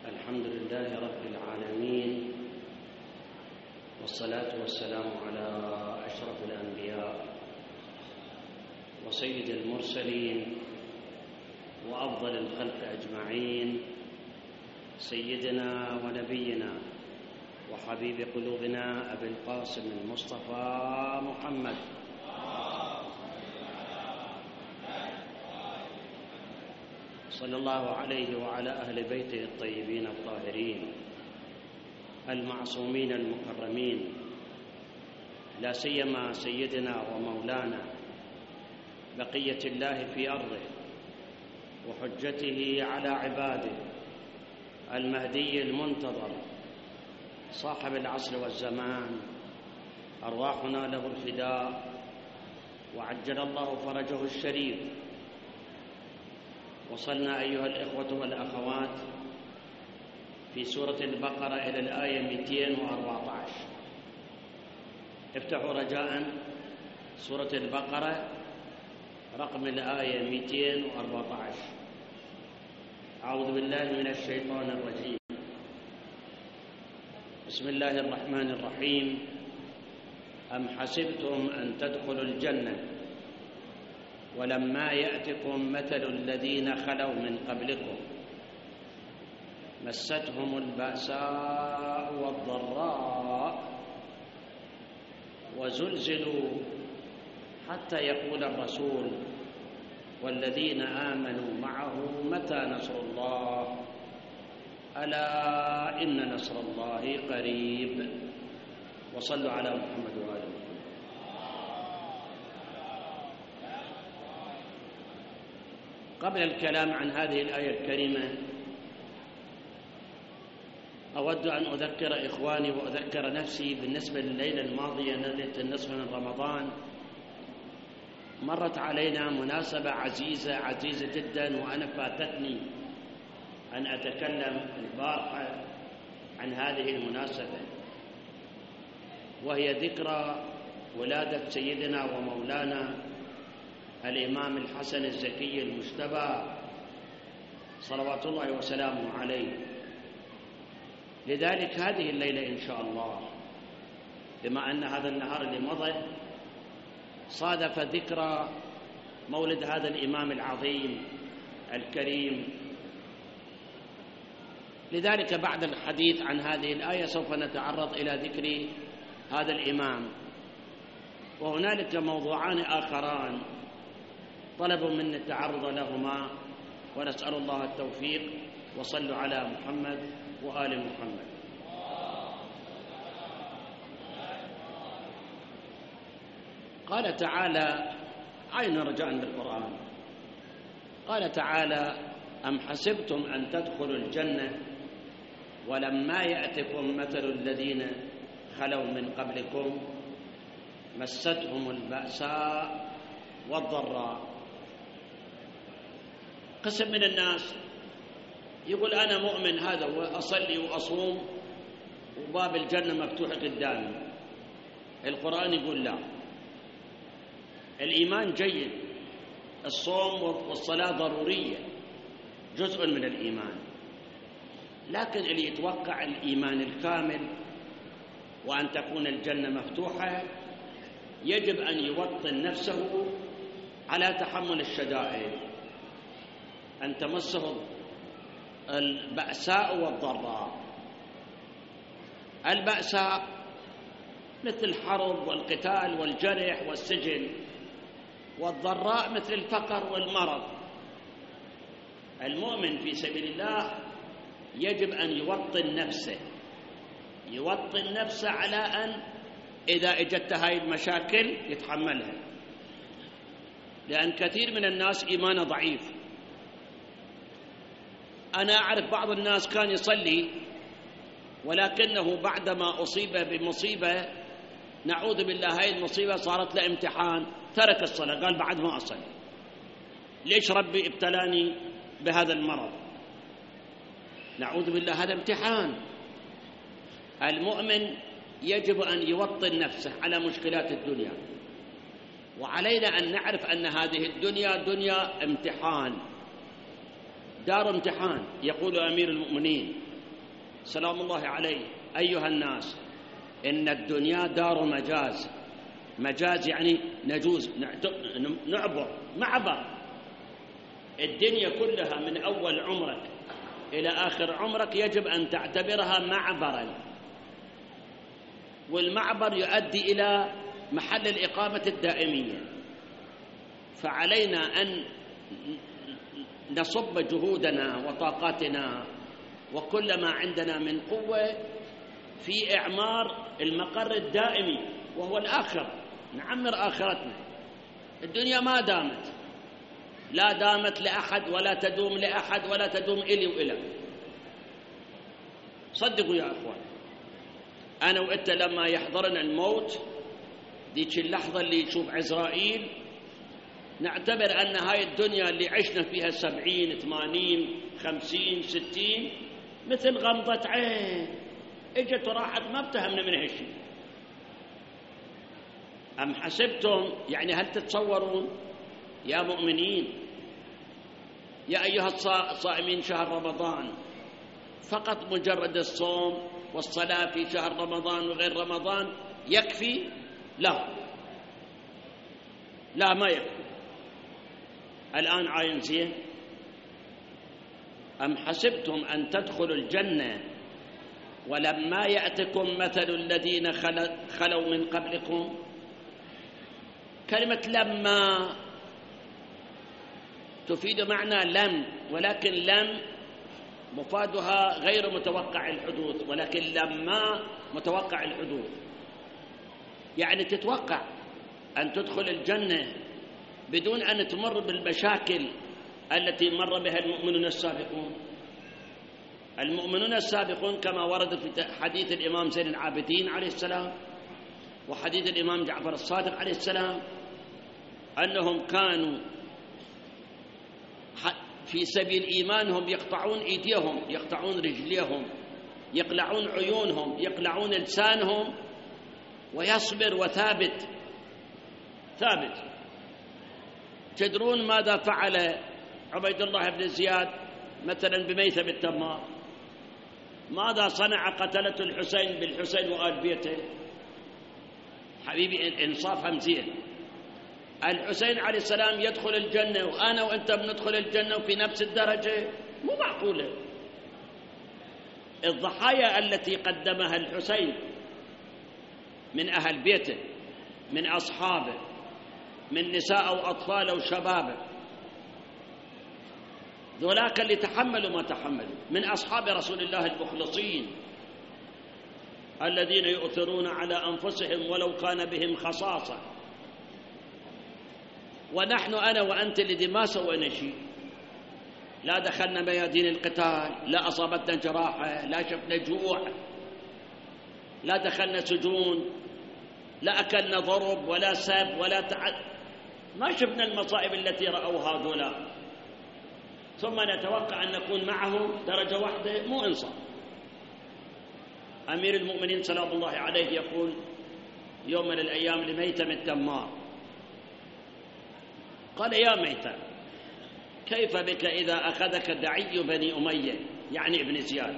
الحمد لله رب العالمين، والصلاة والسلام على أشرف الأنبياء وسيد المرسلين وأفضل الخلق أجمعين، سيدنا ونبينا وحبيب قلوبنا أبي القاسم المصطفى محمد صلى الله عليه وعلى أهل بيته الطيبين الطاهرين المعصومين المكرمين، لا سيما سيدنا ومولانا بقية الله في أرضه وحجته على عباده المهدي المنتظر صاحب العصر والزمان، أرواحنا له الفداء وعجل الله فرجه الشريف. وصلنا أيها الإخوة والأخوات في سورة البقرة إلى الآية 214. افتحوا رجاءً سورة البقرة رقم الآية 214. أعوذ بالله من الشيطان الرجيم. بسم الله الرحمن الرحيم. أم حسبتم أن تدخلوا الجنة ولما يأتكم مثل الذين خلوا من قبلكم مستهم البأساء والضراء وزلزلوا حتى يقول الرسول والذين آمنوا معه متى نصر الله ألا إن نصر الله قريب. وصلوا على محمد وآل محمد. قبل الكلام عن هذه الآية الكريمة أود أن أذكر إخواني وأذكر نفسي بالنسبة لليلة الماضية ليلة النصف من رمضان. مرت علينا مناسبة عزيزة جدا، وأنا فاتتني أن أتكلم البارحة عن هذه المناسبة، وهي ذكرى ولادة سيدنا ومولانا الإمام الحسن الزكي المجتبى صلوات الله وسلامه عليه. لذلك هذه الليلة إن شاء الله، بما أن هذا النهار اللي مضى صادف ذكرى مولد هذا الإمام العظيم الكريم، لذلك بعد الحديث عن هذه الآية سوف نتعرض إلى ذكر هذا الإمام. وهنالك موضوعان آخران طلبوا منا التعرض لهما، ونسأل الله التوفيق. وصلوا على محمد وآل محمد. قال تعالى، عين رجاء بالقرآن، قال تعالى: أم حسبتم أن تدخلوا الجنة ولما يأتكم مثل الذين خلوا من قبلكم مستهم البأساء والضراء. قسم من الناس يقول أنا مؤمن هذا وأصلي وأصوم وباب الجنة مفتوح قدامي. القرآن يقول لا، الإيمان جيد، الصوم والصلاة ضرورية، جزء من الإيمان، لكن اللي يتوقع الإيمان الكامل وأن تكون الجنة مفتوحة يجب أن يوطن نفسه على تحمل الشدائد، أن تمسه البأساء والضراء. البأساء مثل الحرب والقتال والجرح والسجن، والضراء مثل الفقر والمرض. المؤمن في سبيل الله يجب أن يوطن نفسه على أن إذا اجت هاي المشاكل يتحملها، لأن كثير من الناس إيمانه ضعيف. أنا أعرف بعض الناس كان يصلي ولكنه بعدما أصيب بمصيبة، نعوذ بالله، هاي المصيبة صارت له امتحان، ترك الصلاة، قال بعد ما أصلي. ليش ربي ابتلاني بهذا المرض؟ نعوذ بالله، هذا امتحان. المؤمن يجب أن يوطن نفسه على مشكلات الدنيا، وعلينا أن نعرف أن هذه الدنيا دنيا امتحان، دار امتحان. يقول أمير المؤمنين سلام الله عليه: أيها الناس، إن الدنيا دار مجاز. مجاز يعني نجوز، نعبر، معبر. الدنيا كلها من أول عمرك إلى آخر عمرك يجب أن تعتبرها معبرا، والمعبر يؤدي إلى محل الإقامة الدائمية. فعلينا أن نصب جهودنا وطاقاتنا وكل ما عندنا من قوة في إعمار المقر الدائمي وهو الآخرة، نعمر آخرتنا. الدنيا ما دامت، لا دامت لأحد ولا تدوم لأحد ولا تدوم إلي وإلك. صدقوا يا أخوان، أنا وإنت لما يحضرنا الموت ديك اللحظة اللي يشوف عزرائيل نعتبر أن هاي الدنيا اللي عشنا فيها 70 80 50 60 مثل غمضة عين، اجت وراحت، ما بتهمنا من هالشيء. أم حسبتم، يعني هل تتصورون يا مؤمنين، يا أيها الصائمين شهر رمضان، فقط مجرد الصوم والصلاة في شهر رمضان وغير رمضان يكفي؟ لا ما يكفي. الآن عاين زين؟ أم حسبتم أن تدخلوا الجنة ولما يأتكم مثل الذين خلوا من قبلكم؟ كلمة لما تفيد معنى لم، ولكن لم مفادها غير متوقع الحدوث، ولكن لما متوقع الحدوث. يعني تتوقع أن تدخل الجنة بدون أن تمر بالمشاكل التي مر بها المؤمنون السابقون. المؤمنون السابقون كما ورد في حديث الإمام زين العابدين عليه السلام وحديث الإمام جعفر الصادق عليه السلام أنهم كانوا في سبيل إيمانهم يقطعون أيديهم، يقطعون رجليهم، يقلعون عيونهم، يقلعون لسانهم، ويصبر وثابت ثابت. تدرون ماذا فعل عبيد الله بن زياد مثلا بميثم التمار؟ ماذا صنع قتلة الحسين بالحسين وآل بيته؟ حبيبي انصاف همزين. الحسين عليه السلام يدخل الجنة وأنا وأنت بندخل الجنة وفي نفس الدرجة؟ مو معقولة. الضحايا التي قدمها الحسين من أهل بيته، من أصحابه، من نساء وأطفال وشباب، ذولاك اللي تحملوا ما تحملوا، من أصحاب رسول الله المخلصين الذين يؤثرون على أنفسهم ولو كان بهم خصاصة. ونحن أنا وأنت الذي ما سوينا شيء، لا دخلنا ميادين القتال، لا أصابتنا جراحة، لا شفنا جوع، لا دخلنا سجون، لا أكلنا ضرب ولا سب ولا ما شفنا المصائب التي رأوها هؤلاء، ثم نتوقع أن نكون معهم درجة واحدة. مو إنصاف. أمير المؤمنين سلام الله عليه يقول يوم من الأيام لميثم التمار، قال: يا ميثم، كيف بك إذا أخذك دعي بني أمية، يعني ابن زياد،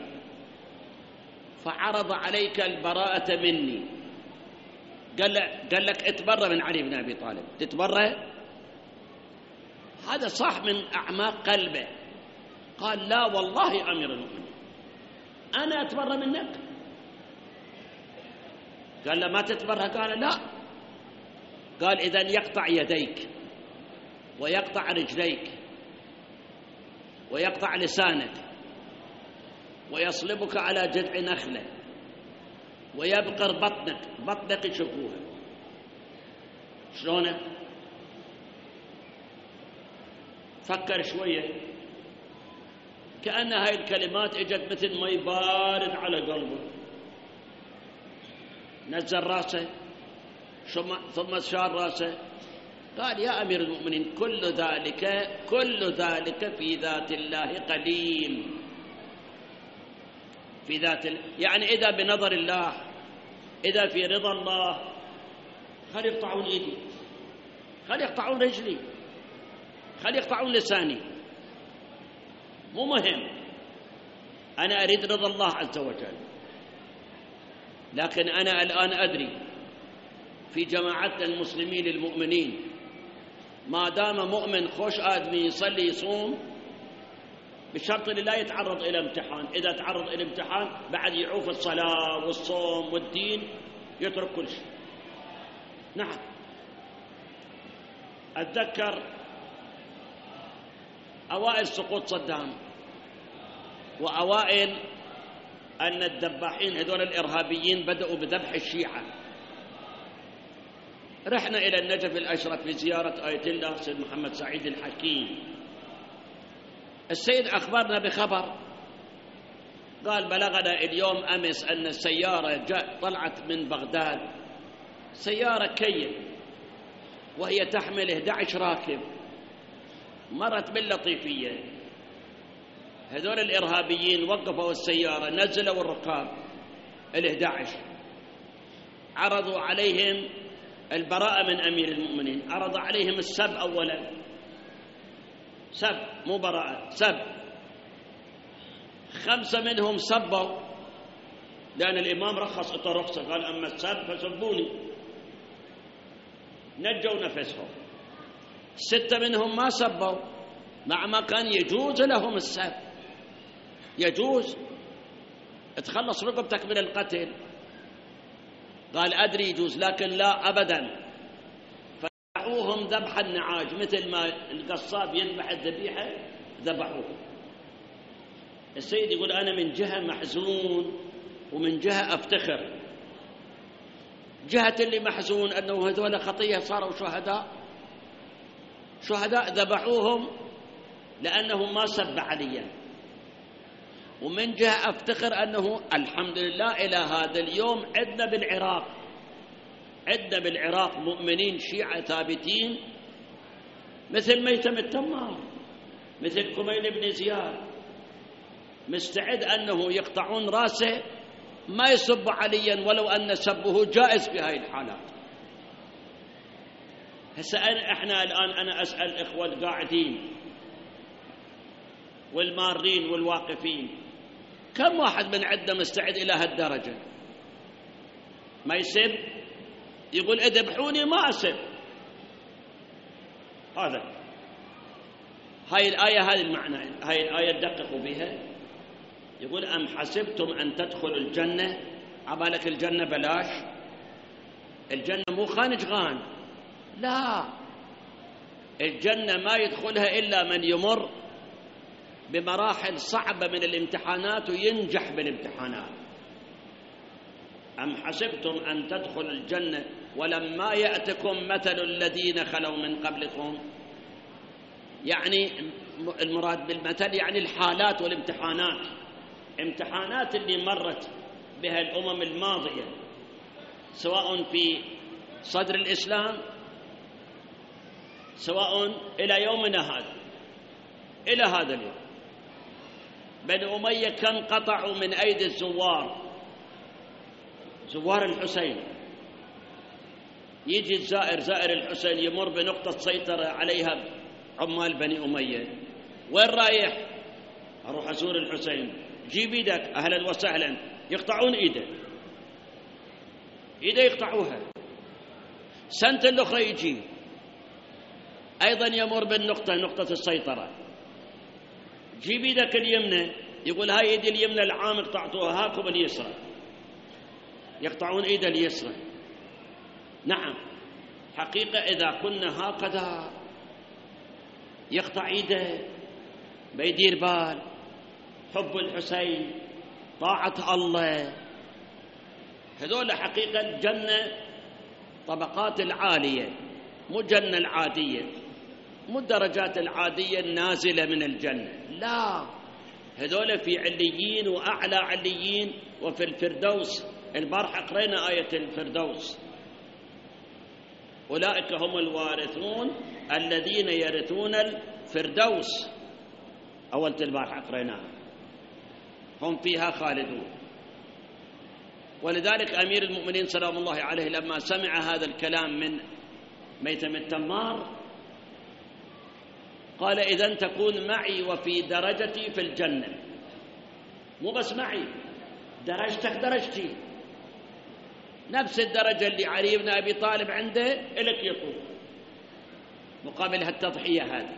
فعرض عليك البراءة مني؟ قال لك اتبرأ من علي بن أبي طالب. تتبرأ؟ هذا صح من أعماق قلبه. قال: لا والله أمير المؤمنين، أنا أتبرأ منك. قال له: ما تتبرأ؟ قال: لا. قال: إذن يقطع يديك ويقطع رجليك ويقطع لسانك ويصلبك على جذع نخلة ويبقر بطنك يشوفوها. شلونه؟ فكر شوية. كأن هاي الكلمات اجت مثل ما يبارد على قلبه. نزل راسه ثم شار راسه. قال: يا أمير المؤمنين، كل ذلك في ذات الله قديم. في ذات يعني إذا بنظر الله، إذا في رضا الله، خلي يقطعون إيدي، خلي يقطعون رجلي، خلي يقطعون لساني، مو مهم. أنا أريد رضا الله عز وجل، لكن أنا الآن أدري في جماعتنا المسلمين المؤمنين ما دام مؤمن خوش آدمي يصلي يصوم بشرط أن لا يتعرض إلى امتحان. إذا تعرض إلى امتحان بعد يعوف الصلاة والصوم والدين، يترك كل شيء. نعم، أتذكر أوائل سقوط صدام وأوائل أن الذباحين هذول الإرهابيين بدأوا بذبح الشيعة. رحنا إلى النجف الأشرف لزيارة آية الله سيد محمد سعيد الحكيم. السيد أخبرنا بخبر، قال بلغنا اليوم أمس أن السيارة طلعت من بغداد، سيارة كيف وهي تحمل 11 راكب، مرت باللطيفية. هذول الإرهابيين وقفوا السيارة، نزلوا الركاب 11، عرضوا عليهم البراءة من أمير المؤمنين، عرض عليهم السب أولا، سب مو براءة، سب. 5 منهم سبوا لأن الإمام رخص رخصة، قال أما السب فسبوني، نجوا نفسهم. 6 منهم ما سبوا مع ما كان يجوز لهم السب، يجوز تخلص رقبتك من القتل، قال أدري يجوز لكن لا أبدا. فذبحوهم ذبح النعاج، مثل ما القصاب يذبح الذبيحة ذبحوه. السيد يقول أنا من جهة محزون ومن جهة أفتخر. جهة اللي محزون أنه هذول خطية صاروا شهداء ذبحوهم لأنهم ما سب عليا، ومن جهة أفتخر أنه الحمد لله إلى هذا اليوم عندنا بالعراق مؤمنين شيعة ثابتين مثل ميتم التمار، مثل كميل بن زياد، مستعد أنه يقطعون رأسه ما يسب عليا ولو أن سبه جائز في هذه الحالات. هسه احنا الآن أنا أسأل الإخوة القاعدين والمارين والواقفين، كم واحد من عندنا مستعد إلى هالدرجة ما يسب؟ يقول اذبحوني ما أسب. هذا هاي الآية، هذه المعنى، هاي الآية دققوا بها. يقول أم حسبتم أن تدخلوا الجنة، عبالك الجنة بلاش؟ الجنة مو خانجغان، لا، الجنة ما يدخلها إلا من يمر بمراحل صعبة من الامتحانات وينجح بالامتحانات. أم حسبتم أن تدخلوا الجنة ولما يأتكم مثل الذين خلوا من قبلكم، يعني المراد بالمثل يعني الحالات والامتحانات، امتحانات اللي مرت بها الأمم الماضية سواء في صدر الإسلام سواء إلى يومنا هذا، إلى هذا اليوم. بني أمية كم قطعوا من أيدي زوار الحسين. يجي زائر الحسين يمر بنقطة سيطرة عليها عمال بني أمية، وين رايح؟ أروح أزور الحسين. جيب يدك، أهلا وسهلا. يقطعون إيده يقطعوها. سنة الأخرى يجي أيضا يمر بالنقطة، نقطة السيطرة. جيب يدك اليمنى، يقول هاي يدي اليمنى العام اقطعتوها، هاكم اليسرى. يقطعون ايده اليسرى. نعم، حقيقة إذا كنا هكذا يقطع ايده، بيدير بال، حب الحسين، طاعة الله، هذول حقيقة الجنة طبقات العالية، مو جنة العادية، مو الدرجات العادية النازلة من الجنة، لا، هذول في عليين وأعلى عليين وفي الفردوس. البارحة قرينا آية الفردوس، أولئك هم الوارثون الذين يرثون الفردوس، أول البارحة قريناها، هم فيها خالدون. ولذلك أمير المؤمنين سلام الله عليه لما سمع هذا الكلام من ميتم التمار قال إذن تكون معي وفي درجتي في الجنة. مو بس معي، درجتك درجتي، نفس الدرجة اللي علي بن أبي طالب عنده إلك يطول مقابل هالتضحية هذه.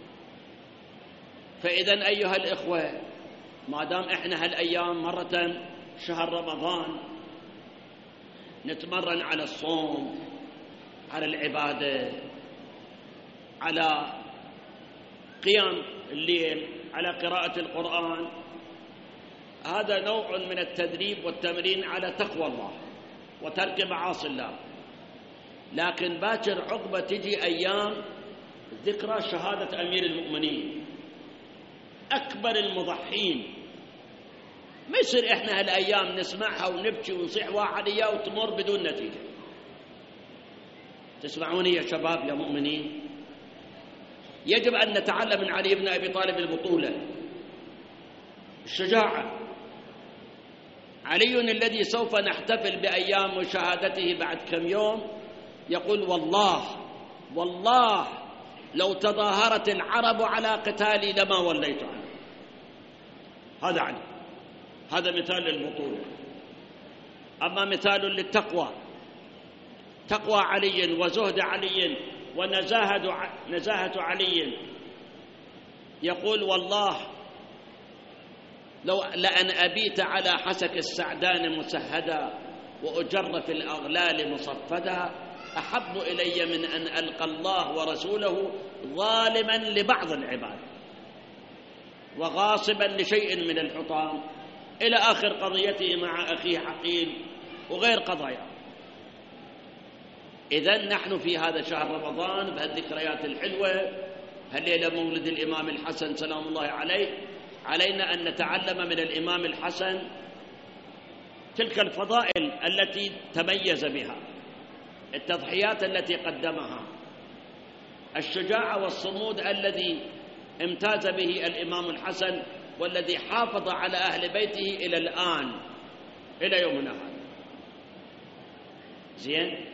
فإذا أيها الإخوة، ما دام إحنا هالأيام مرة شهر رمضان نتمرن على الصوم، على العبادة، على قيام الليل، على قراءة القرآن، هذا نوع من التدريب والتمرين على تقوى الله وترك معاصي الله. لكن باكر عقبة تجي أيام ذكرى شهادة أمير المؤمنين أكبر المضحين، ما يصير إحنا هالأيام نسمعها ونبكي ونصيح واحد إياه وتمر بدون نتيجة. تسمعوني يا شباب يا مؤمنين؟ يجب أن نتعلم من علي بن أبي طالب البطولة، الشجاعة. علي الذي سوف نحتفل بأيام شهادته بعد كم يوم يقول: والله لو تظاهرت العرب على قتالي لما وليت عنه. هذا علي، هذا مثال للبطولة. أما مثال للتقوى، تقوى علي وزهد علي ونزاهة علي، يقول: والله لأن أبيت على حسك السعدان مسهدا وأجر في الأغلال مصفدا أحب إلي من أن ألقى الله ورسوله ظالما لبعض العباد وغاصبا لشيء من الحطام، إلى آخر قضيته مع أخيه حقيل وغير قضايا. إذن نحن في هذا شهر رمضان بهالذكريات الحلوة، هالليلة مولد الإمام الحسن سلام الله عليه، علينا أن نتعلم من الإمام الحسن تلك الفضائل التي تميز بها، التضحيات التي قدمها، الشجاعة والصمود الذي امتاز به الإمام الحسن، والذي حافظ على أهل بيته إلى الآن، إلى يومنا هذا. زين؟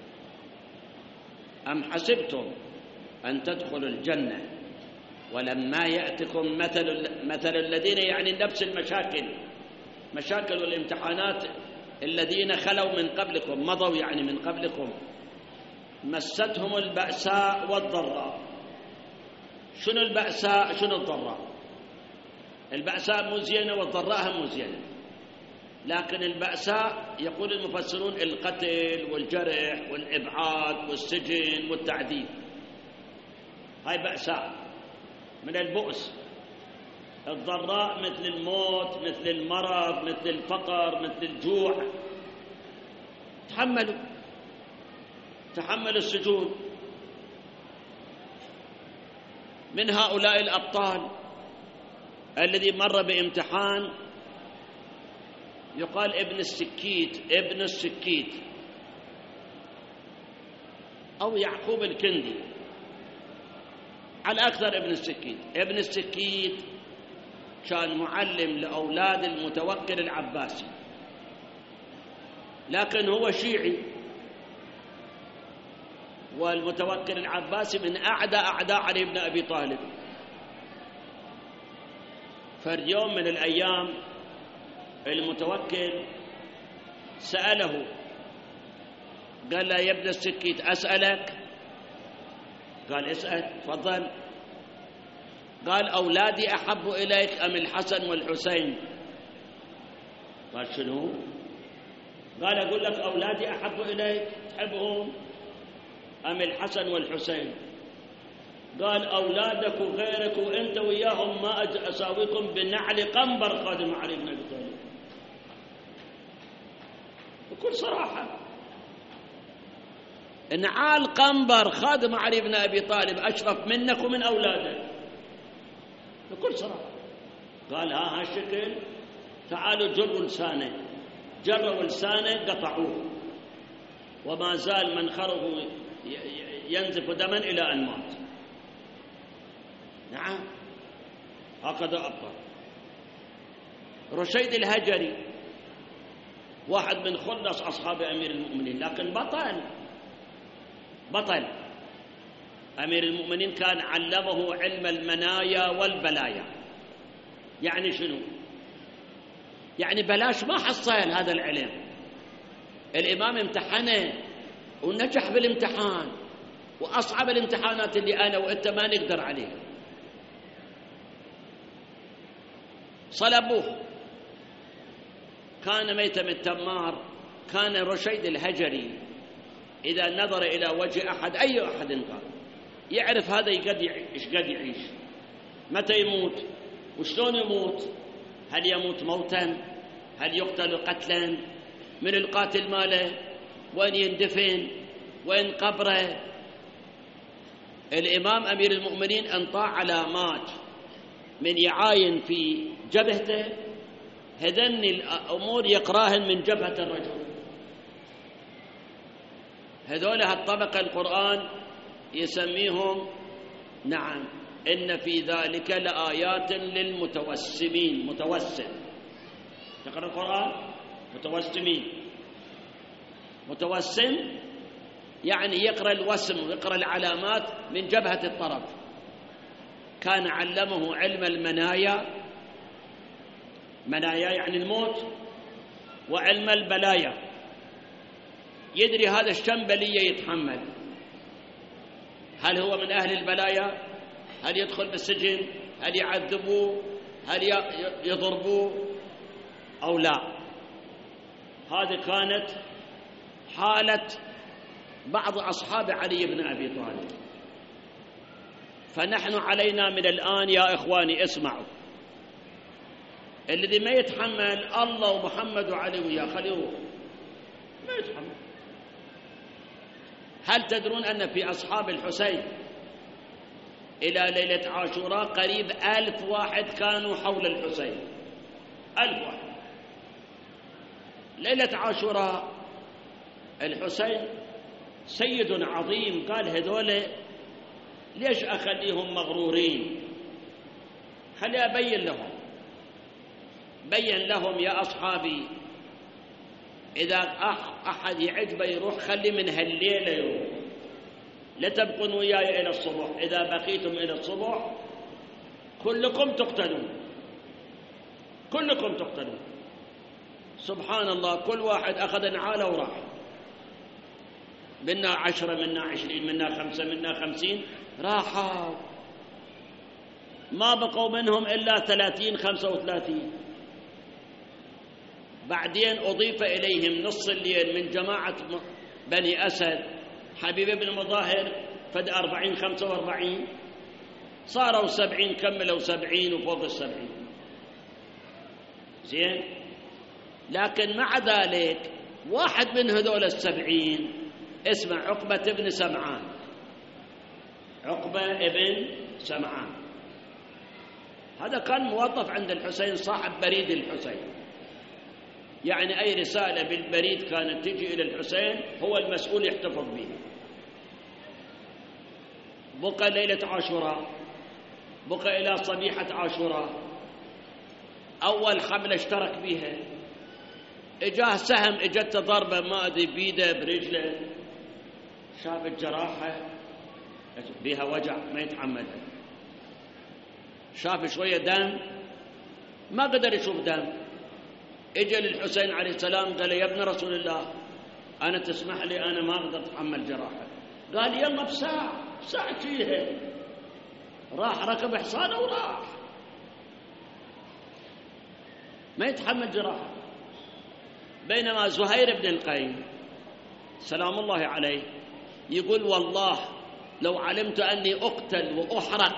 أم حسبتم أن تدخلوا الجنة ولما يأتكم مثل الذين، يعني نفس المشاكل والامتحانات الذين خلوا من قبلكم، مضوا يعني من قبلكم، مستهم البأساء والضراء. شنو البأساء شنو الضراء؟ البأساء مو زينة والضراء هم مو زينة، لكن البأساء يقول المفسرون القتل والجرح والإبعاد والسجن والتعذيب، هاي بأساء من البؤس. الضراء مثل الموت، مثل المرض، مثل الفقر، مثل الجوع. تحملوا السجون. من هؤلاء الأبطال الذي مر بامتحان يقال ابن السكيت أو يعقوب الكندي، على أكثر ابن السكيت كان معلم لأولاد المتوكل العباسي، لكن هو شيعي، والمتوكل العباسي من أعداء علي بن أبي طالب. فاليوم من الأيام المتوكل سأله، قال له: يا ابن السكيت أسألك؟ قال: اسأل تفضل. قال: أولادي أحب إليك أم الحسن والحسين؟ قال: شنو؟ قال: أقول لك أولادي أحب إليك، تحبهم أم الحسن والحسين؟ قال: أولادك وغيرك وأنت وياهم ما أساويكم بنعل قنبر خادم علي بن أبي طالب. بكل صراحة، نعال قنبر خادم علي بن أبي طالب أشرف منك ومن أولادك، بكل صراحة. قال: هالشكل، تعالوا جروا لسانه قطعوه، وما زال منخره ينزف دما إلى أن مات. نعم، هكذا أبطل. رشيد الهجري واحد من خلص أصحاب أمير المؤمنين، لكن بطل. أمير المؤمنين كان علمه علم المنايا والبلايا. يعني شنو؟ يعني بلاش ما حصل هذا العلم. الإمام امتحنه ونجح بالامتحان، وأصعب الامتحانات اللي أنا وأنت ما نقدر عليها. صلبوه، كان ميتم التمار. كان رشيد الهجري إذا نظر إلى وجه أحد، أي أحد قال، يعرف هذا إيش قد يعيش، متى يموت، وشلون يموت، هل يموت موتا، هل يقتل قتلا، من القاتل ماله، وين يندفن، وين قبره. الإمام أمير المؤمنين انطاع علامات من يعاين في جبهته، هذن الأمور يقراهن من جبهة الرجل. هذول هالطبقة القرآن يسميهم، نعم، إن في ذلك لآيات للمتوسمين. متوسم، تقرأ القرآن متوسمين. متوسم يعني يقرأ الوسم ويقرأ العلامات من جبهة الطرف. كان علمه علم المنايا، منايا يعني الموت، وعلم البلايا، يدري هذا الشم بلية يتحمل، هل هو من أهل البلايا، هل يدخل بالسجن، هل يعذبوه، هل يضربوه أو لا. هذه كانت حالة بعض أصحاب علي بن أبي طالب. فنحن علينا من الآن يا إخواني، اسمعوا، الذي ما يتحمل الله ومحمد وعلي وياه خليه ما يتحمل. هل تدرون أن في أصحاب الحسين إلى ليلة عاشوراء قريب 1000 واحد كانوا حول الحسين، 1000 واحد. ليلة عاشوراء الحسين سيد عظيم، قال هذول ليش أخليهم مغرورين، خلي أبين لهم. بين لهم يا أصحابي، إذا أحد يعجبه يروح، خلي من هالليلة يروح، لا تبقون وياي إلى الصبح، إذا بقيتم إلى الصبح كلكم تقتلون، كلكم تقتلون. سبحان الله، كل واحد أخذ نعاله وراح، منا 10، منا 20، منا 5، منا 50، راحوا، ما بقوا منهم إلا 30 35. بعدين أضيف إليهم نص الليل من جماعة بني أسد، حبيب بن مظاهر، فد 40 45، صاروا 70، كملوا 70 وفوق 70. زين، لكن مع ذلك واحد من هذول 70 اسمه عقبة بن سمعان. عقبة بن سمعان هذا كان موظف عند الحسين، صاحب بريد الحسين، يعني أي رسالة بالبريد كانت تجي إلى الحسين هو المسؤول يحتفظ بها. بقى ليلة عاشوراء، بقى إلى صبيحة عاشوراء، أول حملة اشترك بها، إجاه سهم، إجته ضربة ما أدري بيده برجله، شاف الجراحة بها وجع ما يتحملها، شاف شوية دم ما قدر يشوف دم، اجى للحسين عليه السلام قال يا ابن رسول الله أنا تسمح لي، أنا ما أقدر أتحمل جراحة. قال يلا بساعة فيها، راح ركب حصانه وراح، ما يتحمل جراحة. بينما زهير بن القيم سلام الله عليه يقول والله لو علمت أني أقتل وأحرق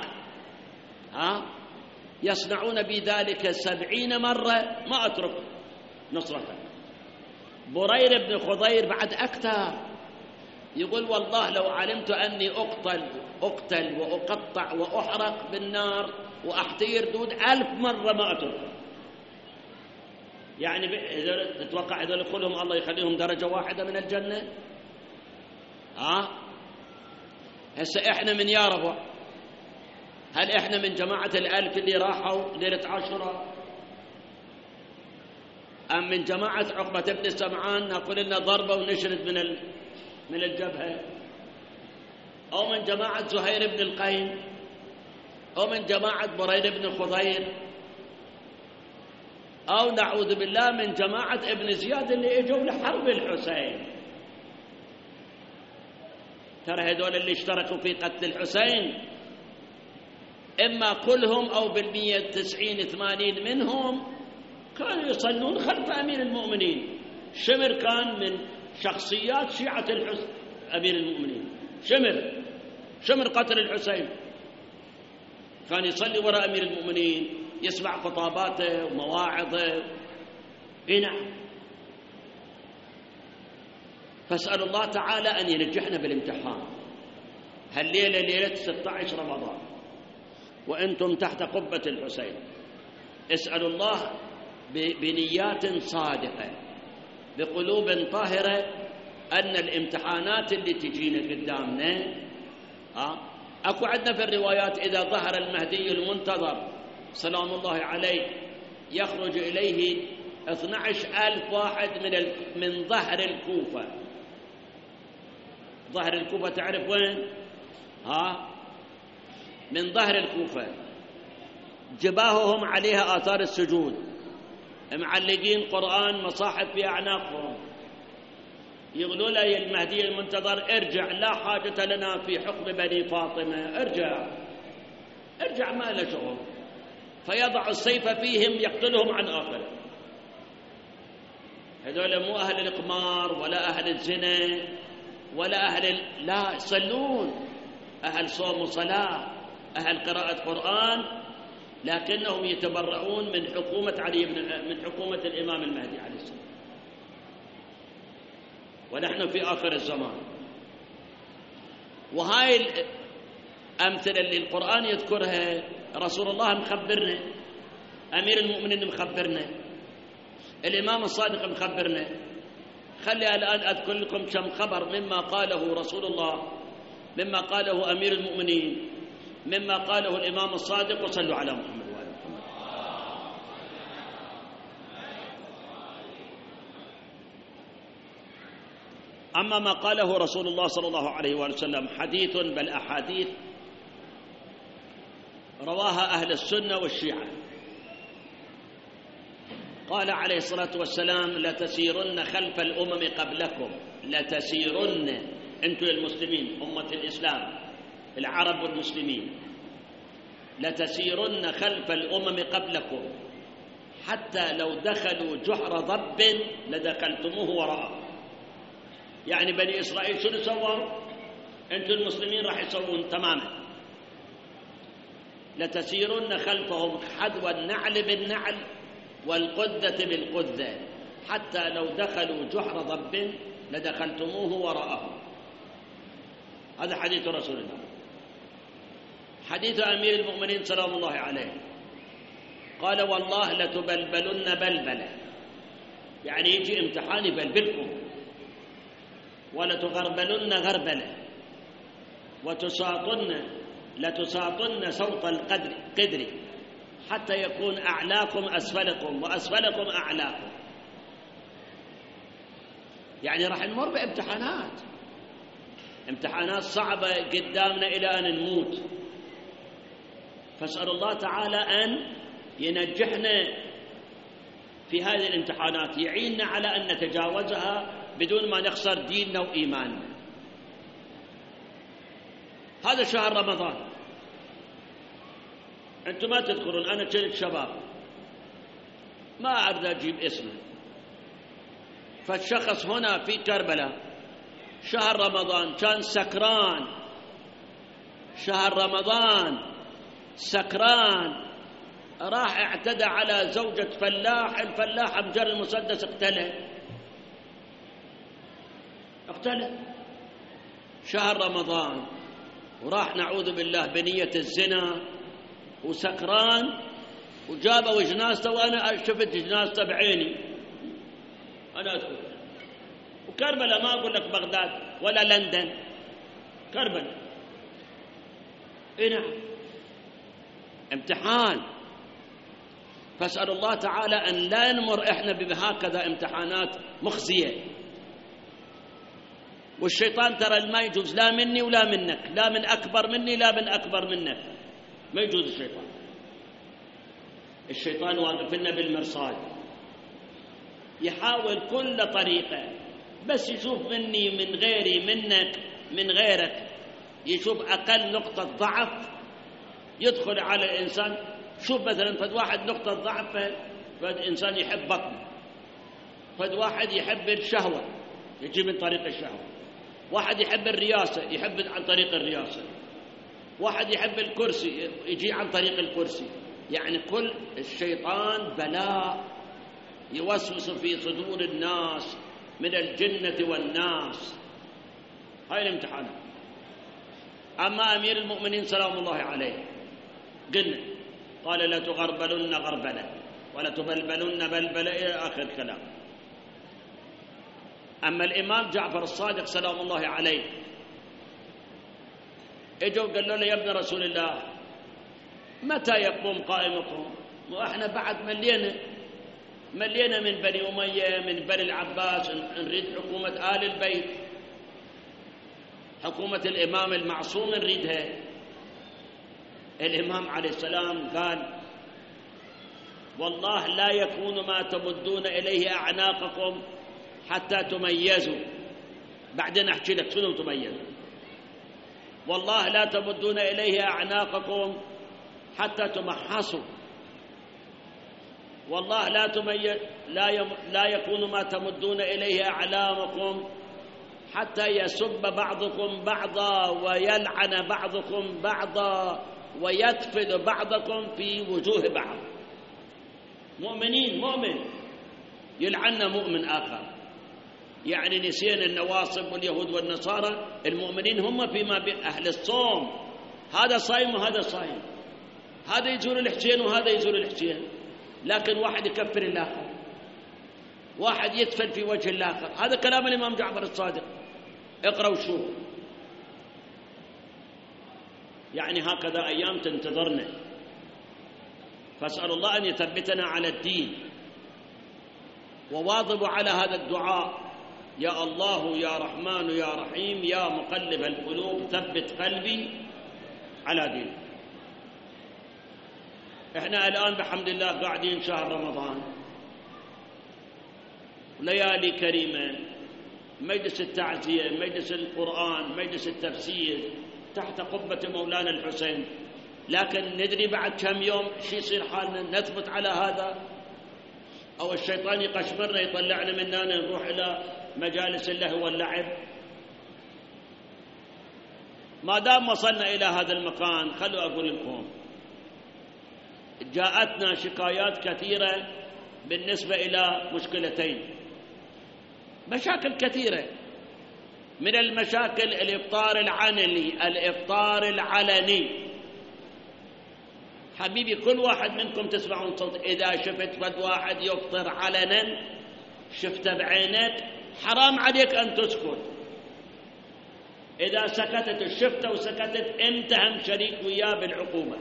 يصنعون بذلك 70 مرة ما أترك نصرته. برير بن خضير بعد أكثر يقول والله لو علمت أني أقتل وأقطع وأحرق بالنار وأحتير دود 1000 مرة ما أتركه. يعني تتوقع هذول كلهم الله يخليهم درجة واحدة من الجنة؟ هسه إحنا من يا ربع، هل إحنا من جماعة 1000 اللي راحوا ليلة عاشوراء، أم من جماعة عقبة بن سمعان نقول لنا ضربة ونشرد من الجبهة، أو من جماعة زهير بن القيم، أو من جماعة بريد بن خضير؟ أو نعوذ بالله من جماعة ابن زياد اللي اجوا لحرب الحسين. ترى هذول اللي اشتركوا في قتل الحسين إما كلهم أو بالمية 90-80 منهم كانوا يصلون خلف أمير المؤمنين. شمر كان من شخصيات شيعة الحسين أمير المؤمنين، شمر قتل الحسين كان يصلي وراء أمير المؤمنين، يسمع خطاباته ومواعظه. نعم. فاسأل الله تعالى أن ينجحنا بالامتحان. هالليلة ليلة 16 رمضان وأنتم تحت قبة الحسين، اسألوا الله بنيات صادقة بقلوب طاهرة أن الامتحانات اللي تجينا قدامنا أكو عندنا في الروايات إذا ظهر المهدي المنتظر سلام الله عليه يخرج إليه 12,000 واحد من ظهر الكوفة. ظهر الكوفة تعرف وين؟ من ظهر الكوفة، جباههم عليها آثار السجود، معلقين قرآن مصاحف في أعناقهم، يقولوا له يا المهدي المنتظر ارجع، لا حاجة لنا في حكم بني فاطمة، ارجع ما له شغل. فيضع السيف فيهم يقتلهم عن آخر. هذول مو أهل الإقمار ولا أهل الزنا ولا لا، يصلون، أهل صوم وصلاة، أهل قراءة قرآن، لكنهم يتبرؤون من حكومة الإمام المهدي عليه السلام. ونحن في آخر الزمان. وهاي الأمثلة اللي القرآن يذكرها رسول الله مخبرنا، أمير المؤمنين مخبرنا، الإمام الصادق مخبرنا. خلي الآن أذكر لكم كم خبر مما قاله رسول الله، مما قاله أمير المؤمنين، مما قاله الإمام الصادق. وصلوا على محمد وآل محمد. أما ما قاله رسول الله صلى الله عليه وآله وسلم حديث بل أحاديث رواها أهل السنة والشيعة. قال عليه الصلاة والسلام لتسيرن خلف الأمم قبلكم، لتسيرن أنتم المسلمين أمة الإسلام العرب والمسلمين، لتسيرن خلف الأمم قبلكم حتى لو دخلوا جحر ضب لدخلتموه وراءه. يعني بني إسرائيل شنو سووا؟ أنتم المسلمين راح يسوون تماما. لتسيرن خلفهم حذو النعل بالنعل والقذة بالقذة حتى لو دخلوا جحر ضب لدخلتموه وراءه. هذا حديث رسول الله. حديث أمير المؤمنين سلام الله عليه قال والله لتبلبلن بلبلة، يعني يجي امتحان يبلبلكم، ولتغربلن غربلة، لتساطن سوط القدر حتى يكون أعلاكم أسفلكم وأسفلكم أعلاكم. يعني راح نمر امتحانات صعبة قدامنا إلى أن نموت. فاسأل الله تعالى أن ينجحنا في هذه الامتحانات، يعيننا على أن نتجاوزها بدون ما نخسر ديننا وإيماننا. هذا شهر رمضان، أنتم ما تذكرون، أنا كنت شباب ما أعرف أجيب اسمه. فالشخص هنا في كربلاء شهر رمضان كان سكران، شهر رمضان سكران، راح اعتدى على زوجة فلاح، الفلاح بجر المسدس اقتله. شهر رمضان، وراح نعوذ بالله بنية الزنا وسكران، وجابوا جنازته، وأنا شفت جنازته بعيني، أنا أذكر. وكربلاء، ما أقول لك بغداد ولا لندن، كربلاء. نعم، امتحان. فاسأل الله تعالى أن لا نمر إحنا بهكذا امتحانات مخزية. والشيطان ترى ما يجوز لا مني ولا منك، لا من أكبر مني لا من أكبر منك، ما يجوز. الشيطان واقف لنا بالمرصاد. يحاول كل طريقة، بس يشوف مني من غيري منك من غيرك، يشوف أقل نقطة ضعف يدخل على الإنسان. شوف مثلا فد واحد نقطة ضعف، فد إنسان يحب بطنه، فد واحد يحب الشهوة يجي من طريق الشهوة، واحد يحب الرياسة يحب عن طريق الرياسة، واحد يحب الكرسي يجي عن طريق الكرسي. يعني كل الشيطان بلاء يوسوس في صدور الناس من الجنة والناس. هاي الامتحانات. أما أمير المؤمنين سلام الله عليه قلنا قال لا تغربلن غربلة ولا تبلبلن بلبلة إلى آخر الكلام. أما الإمام جعفر الصادق سلام الله عليه اجوا قالوا له يا ابن رسول الله متى يقوم قائمكم؟ وإحنا بعد ملينا من بني أمية من بني العباس، نريد حكومة آل البيت، حكومة الإمام المعصوم نريدها. الإمام عليه السلام قال والله لا يكون ما تمدون إليه أعناقكم حتى تميزوا. بعدين أحكي لك شنو تميزوا. والله لا تمدون إليه أعناقكم حتى تمحصوا. والله لا يكون ما تمدون إليه أعلامكم حتى يسب بعضكم بعضا ويلعن بعضكم بعضا ويتفل بعضكم في وجوه بعض. مؤمن يلعن مؤمن آخر. يعني نسينا النواصب واليهود والنصارى، المؤمنين هم فيما بين أهل الصوم، هذا صايم وهذا صايم، هذا يزور الحسين وهذا يزور الحسين، لكن واحد يكفر الآخر، واحد يتفل في وجه الآخر. هذا كلام الإمام جعفر الصادق، اقرأوا شوف. يعني هكذا أيام تنتظرنا، فاسأل الله أن يثبتنا على الدين، وواظبوا على هذا الدعاء: يا الله يا رحمن يا رحيم يا مقلب القلوب ثبت قلبي على دينك. احنا الآن بحمد الله قاعدين شهر رمضان، ليالي كريمة، مجلس التعزية، مجلس القرآن، مجلس التفسير تحت قبة مولانا الحسين. لكن ندري بعد كم يوم شو يصير حالنا؟ نثبت على هذا أو الشيطان يقشمرنا يطلعنا مننا نروح إلى مجالس اللهو واللعب؟ ما دام وصلنا إلى هذا المكان، خلوا أقول لكم جاءتنا شكايات كثيرة بالنسبة إلى مشكلتين، مشاكل كثيرة. من المشاكل الإفطار العلني. حبيبي كل واحد منكم تسمعون صوت، إذا شفت فد واحد يفطر علنا شفته بعينك حرام عليك أن تسكت. إذا سكتت الشفته وسكتت أنت هم شريك وياه بالعقوبة.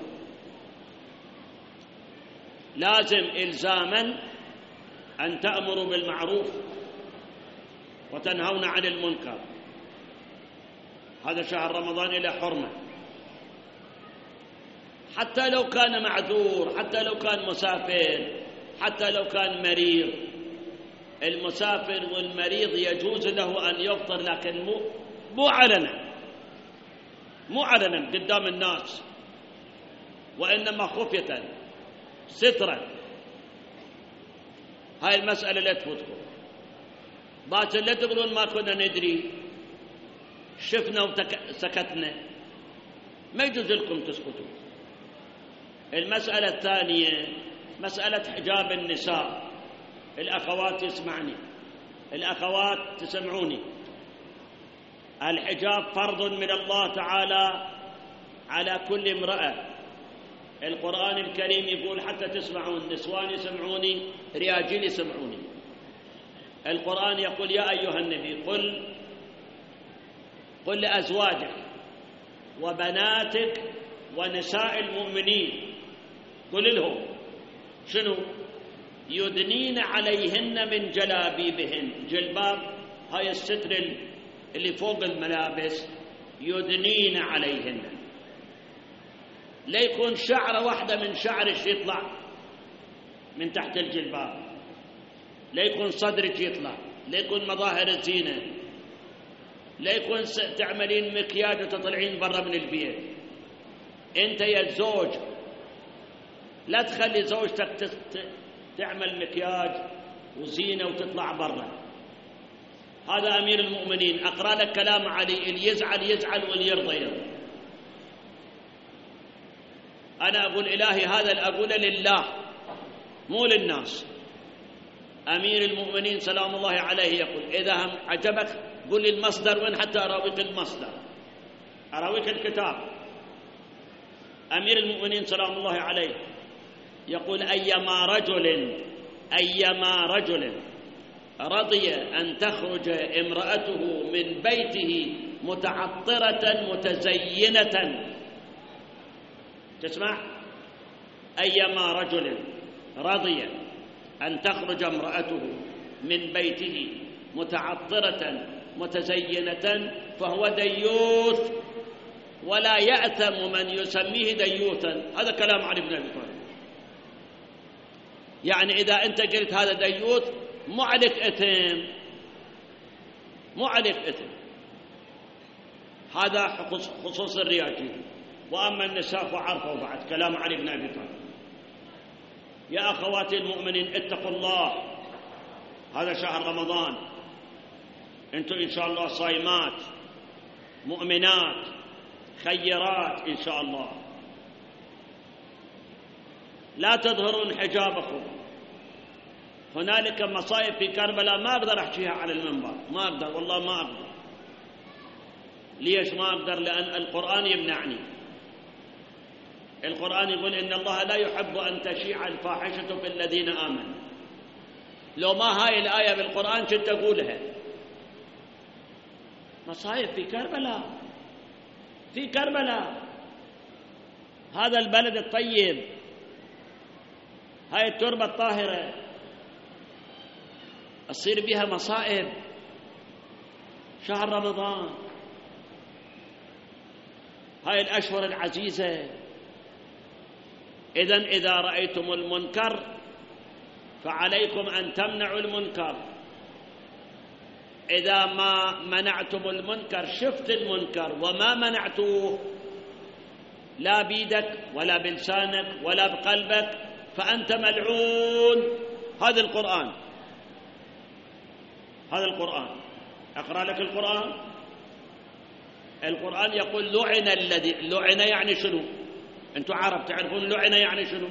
لازم إلزاما أن تأمروا بالمعروف وتنهون عن المنكر. هذا شهر رمضان إلى حرمة، حتى لو كان معذور، حتى لو كان مسافر، حتى لو كان مريض. المسافر والمريض يجوز له أن يفطر، لكن مو علنا قدام الناس، وإنما خفية سترا. هاي المسألة لا تفوتكم. باكر لا تقولون ما كنا ندري، شفنا وسكتنا. ما يجوز لكم تسكتوا. المسألة الثانية مسألة حجاب النساء. الأخوات يسمعني، الأخوات تسمعوني. الحجاب فرض من الله تعالى على كل امرأة. القرآن الكريم يقول، حتى تسمعون، نسوان يسمعوني، رجال يسمعوني. القرآن يقول يا أيها النبي قل لأزواجك وبناتك ونساء المؤمنين، قل لهم شنو؟ يدنين عليهن من جلابيبهن. جلباب هاي الستر اللي فوق الملابس، يدنين عليهن، لا يكون شعرة واحدة من شعر يطلع من تحت الجلباب. لا يكون صدرك يطلع، لا يكون مظاهر الزينة، لا يكون تعملين مكياج وتطلعين برا من البيت. أنت يا الزوج لا تخلي زوجتك تعمل مكياج وزينة وتطلع برا. هذا أمير المؤمنين. أقرأ لك كلام علي: اللي يزعل يزعل واللي يرضى يرضى. أنا أقول إلهي هذا اللي أقوله لله مو للناس. أمير المؤمنين سلام الله عليه يقول: إذا عجبك قل لي المصدر وين حتى أراويك المصدر، أراويك الكتاب. أمير المؤمنين سلام الله عليه يقول: أيما رجل رضي أن تخرج امرأته من بيته متعطرة متزينة. تسمع؟ أيما رجل رضي أن تخرج امرأته من بيته متعطرة متزينة فهو ديوث ولا يأثم من يسميه ديوثا. هذا كلام علي بن أبي طالب. يعني إذا أنت قلت هذا ديوث مو عليك إثم، مو عليك إثم. هذا خصوص الرياجين. وأما النساء فعرفوا بعد كلام علي بن أبي طالب. يا أخواتي المؤمنين اتقوا الله، هذا شهر رمضان، أنتم إن شاء الله صائمات مؤمنات خيرات إن شاء الله. لا تظهرون حجابكم. هنالك مصائب في كربلاء ما أقدر أحكيها على المنبر، ما أقدر، والله ما أقدر. ليش ما أقدر؟ لأن القرآن يمنعني. القرآن يقول: إن الله لا يحب أن تشيع الفاحشة في الذين آمنوا. لو ما هاي الآية بالقرآن كنت أقولها. مصائب في كربلاء، في كربلاء، هذا البلد الطيب، هاي التربة الطاهرة، تصير بها مصائب. شهر رمضان، هاي الأشهر العزيزة. إذن إذا رأيتم المنكر فعليكم أن تمنعوا المنكر. إذا ما منعتم المنكر، شفت المنكر وما منعتوه لا بيدك ولا بلسانك ولا بقلبك فأنت ملعون. هذا القرآن، هذا القرآن. أقرأ لك القرآن. القرآن يقول: لعن الذي. لعن يعني شنو؟ أنتم عرب تعرفون لعن يعني شنو؟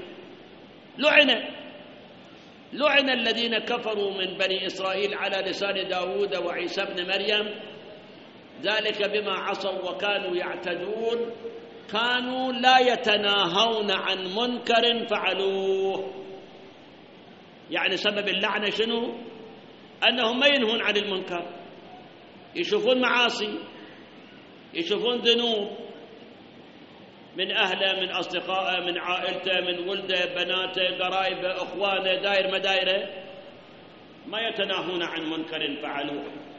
لعن الذين كفروا من بني إسرائيل على لسان داود وعيسى بن مريم، ذلك بما عصوا وكانوا يعتدون، كانوا لا يتناهون عن منكر فعلوه. يعني سبب اللعنة شنو؟ أنهم ما ينهون عن المنكر، يشوفون معاصي، يشوفون ذنوب من أهله، من أصدقائه، من عائلته، من ولده، بناته، قرايبه، أخوانه، داير مدايره، ما يتناهون عن منكر فعلوه.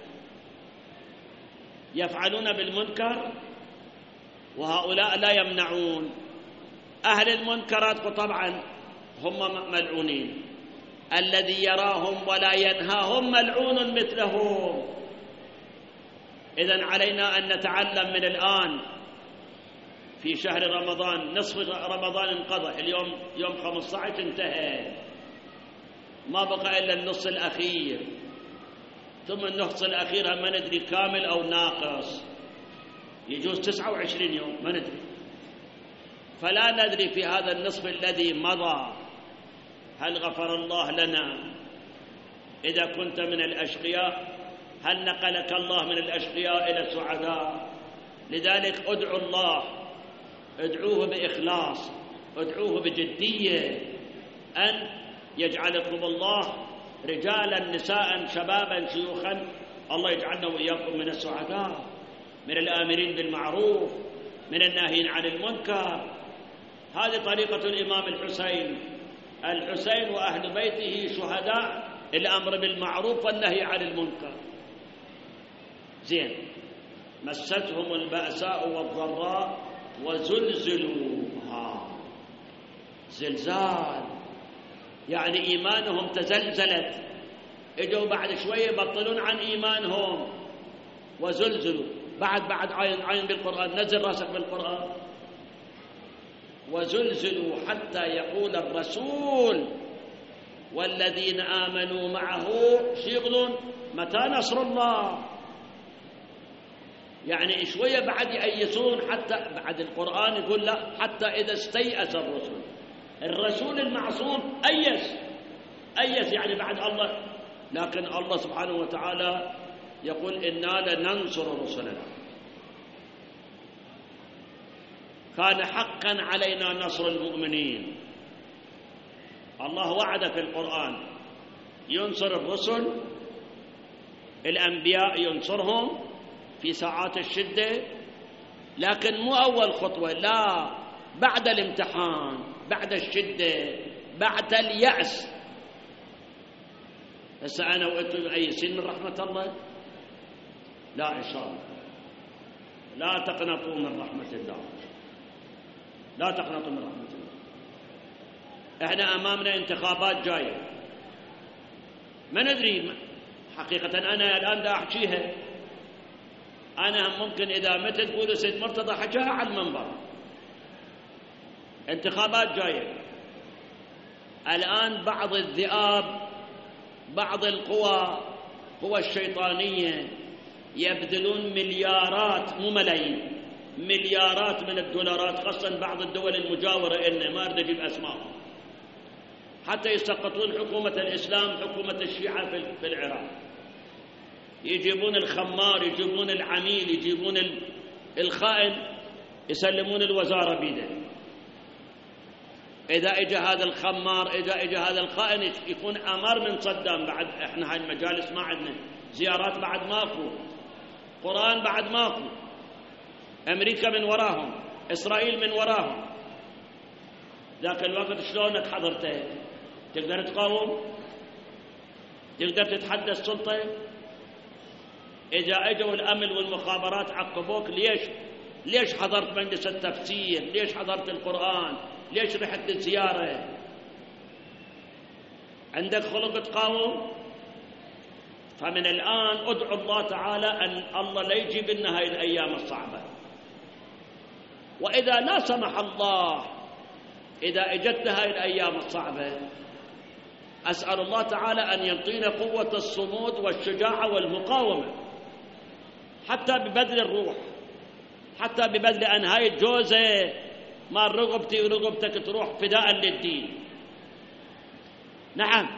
يفعلون بالمنكر وهؤلاء لا يمنعون. أهل المنكرات طبعا هم ملعونين. الذي يراهم ولا ينهاهم ملعون مثلهم. إذن علينا أن نتعلم من الآن في شهر رمضان. نصف رمضان انقضى، اليوم يوم 15 انتهى، ما بقى إلا النص الأخير، ثم النص الأخير ما ندري كامل أو ناقص، يجوز 29 يوم ما ندري. فلا ندري في هذا النصف الذي مضى هل غفر الله لنا إذا كنت من الأشقياء، هل نقلك الله من الأشقياء إلى السعداء. لذلك ادعوا الله، ادعوه بإخلاص، ادعوه بجدية أن يجعلكم الله رجالا نساء شبابا شيوخا، الله يجعلنا وإياكم من السعداء، من الآمرين بالمعروف، من الناهين عن المنكر. هذه طريقة الإمام الحسين. الحسين وأهل بيته شهداء الأمر بالمعروف والنهي عن المنكر. زين. مستهم البأساء والضراء وزلزلوا. زلزال يعني إيمانهم تزلزلت اجوا بعد شوية يبطلون عن إيمانهم وزلزلوا. بعد عين بالقرآن، نزل راسك بالقرآن. وزلزلوا حتى يقول الرسول والذين آمنوا معه يقولون متى نصر الله. يعني شوية بعد يأيسون، حتى بعد القرآن يقول لا، حتى إذا استيأس الرسول المعصوم أيس يعني بعد الله. لكن الله سبحانه وتعالى يقول إنا لننصر رسلنا. كان حقا علينا نصر المؤمنين. الله وعد في القرآن ينصر الرسل، الأنبياء ينصرهم في ساعات الشدة، لكن مو أول خطوة، لا، بعد الامتحان، بعد الشدة، بعد اليأس. هسه أنا وأنتم أيسين من رحمة الله؟ لا إن شاء الله. لا تقنطوا من رحمة الله، لا تقنطوا من رحمة الله. احنا أمامنا انتخابات جاية، ما ندري حقيقة. أنا الآن دا أحكيها، أنا ممكن إذا متى تقولوا سيد مرتضى حكاها على المنبر. انتخابات جاية الآن، بعض الذئاب، بعض قوى الشيطانية يبذلون مليارات، مو ملايين، مليارات من الدولارات، خاصة بعض الدول المجاورة إلنا، ما أريد أجيب أسمائهم، حتى يسقطون حكومة الإسلام، حكومة الشيعة في العراق. يجيبون الخمار، يجيبون العميل، يجيبون الخائن، يسلمون الوزارة بيده. إذا إجا هذا الخمار، إذا إجا هذا الخائن، يكون أمر من صدام. بعد إحنا هاي المجالس ما عندنا زيارات، بعد ماكو قرآن، بعد ماكو. أمريكا من وراهم، إسرائيل من وراهم. ذاك الوقت شلونك حضرته؟ تقدر تقاوم؟ تقدر تتحدى السلطة؟ إذا أجوا الأمن والمخابرات عقبوك، ليش حضرت مجلس التفسير؟ ليش حضرت القرآن؟ ليش رحت للزيارة؟ عندك خلق تقاوم؟ فمن الآن أدعو الله تعالى أن الله لا يجيب لنا هاي الأيام الصعبة. وإذا لا سمح الله، إذا أجتنا هاي الأيام الصعبة، أسأل الله تعالى أن يعطينا قوة الصمود والشجاعة والمقاومة، حتى ببذل الروح، حتى ببذل أن هاي الجوزة ما رقبتي ورقبتك تروح فداء للدين. نعم،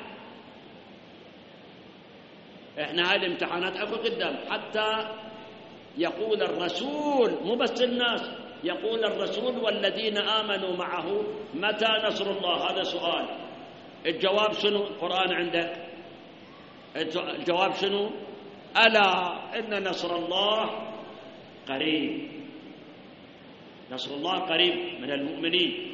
احنا هاي الامتحانات اكو قدام، حتى يقول الرسول، مو بس الناس، يقول الرسول والذين آمنوا معه متى نصر الله. هذا سؤال، الجواب شنو؟ القرآن عندك، الجواب شنو؟ ألا إن نصر الله قريب. نصر الله قريب من المؤمنين،